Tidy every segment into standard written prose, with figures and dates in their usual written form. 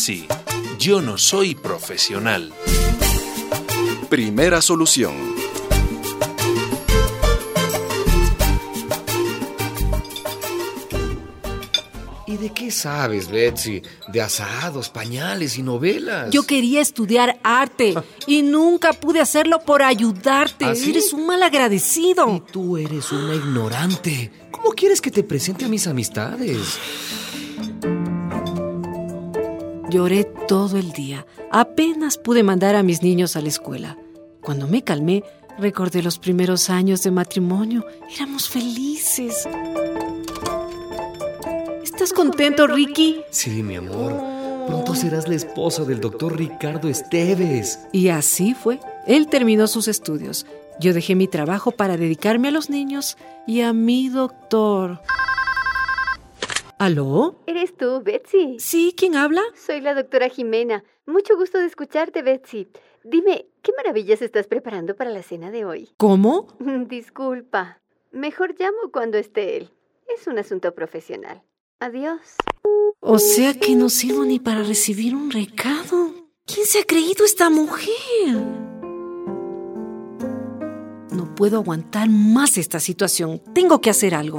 Betsy, yo no soy profesional. Primera solución. ¿Y de qué sabes, Betsy? De asados, pañales y novelas. Yo quería estudiar arte y nunca pude hacerlo por ayudarte. ¿Ah, sí? Eres un malagradecido. Y tú eres una ignorante. ¿Cómo quieres que te presente a mis amistades? Lloré todo el día. Apenas pude mandar a mis niños a la escuela. Cuando me calmé, recordé los primeros años de matrimonio. Éramos felices. ¿Estás contento, Ricky? Sí, mi amor. Pronto serás la esposa del doctor Ricardo Esteves. Y así fue. Él terminó sus estudios. Yo dejé mi trabajo para dedicarme a los niños y a mi doctor. ¿Aló? ¿Eres tú, Betsy? Sí, ¿quién habla? Soy la doctora Jimena. Mucho gusto de escucharte, Betsy. Dime, ¿qué maravillas estás preparando para la cena de hoy? ¿Cómo? Disculpa. Mejor llamo cuando esté él. Es un asunto profesional. Adiós. O sea que no sirvo ni para recibir un recado. ¿Quién se ha creído esta mujer? No puedo aguantar más esta situación. Tengo que hacer algo.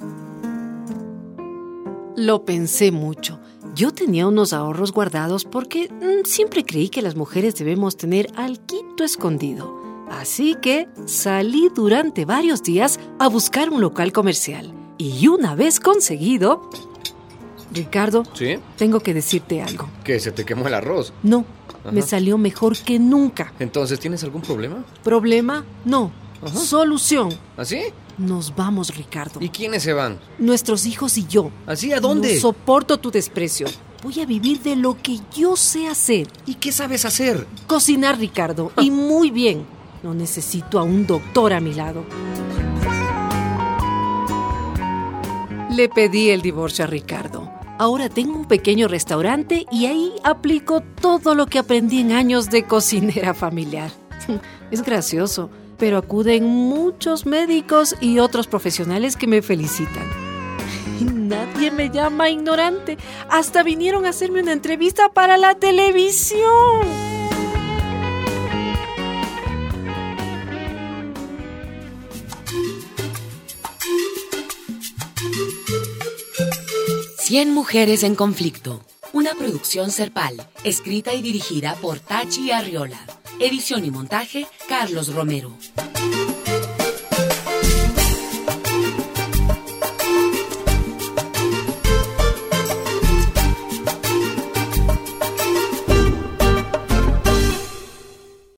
Lo pensé mucho. Yo tenía unos ahorros guardados porque siempre creí que las mujeres debemos tener alguito escondido. Así que salí durante varios días a buscar un local comercial. Y una vez conseguido... Ricardo, ¿Sí? tengo que decirte algo. ¿Qué? ¿Se te quemó el arroz? No, Ajá. me salió mejor que nunca. Entonces, ¿tienes algún problema? ¿Problema? No. Ajá. Solución. ¿Así? Nos vamos, Ricardo. ¿Y quiénes se van? Nuestros hijos y yo. ¿Así? ¿A dónde? No soporto tu desprecio. Voy a vivir de lo que yo sé hacer. ¿Y qué sabes hacer? Cocinar, Ricardo, y muy bien. No necesito a un doctor a mi lado. Le pedí el divorcio a Ricardo. Ahora tengo un pequeño restaurante y ahí aplico todo lo que aprendí en años de cocinera familiar. Es gracioso, pero acuden muchos médicos y otros profesionales que me felicitan. Nadie me llama ignorante. Hasta vinieron a hacerme una entrevista para la televisión. Cien mujeres en conflicto. Una producción Serpal, escrita y dirigida por Tachi Arriola. Edición y montaje, Carlos Romero.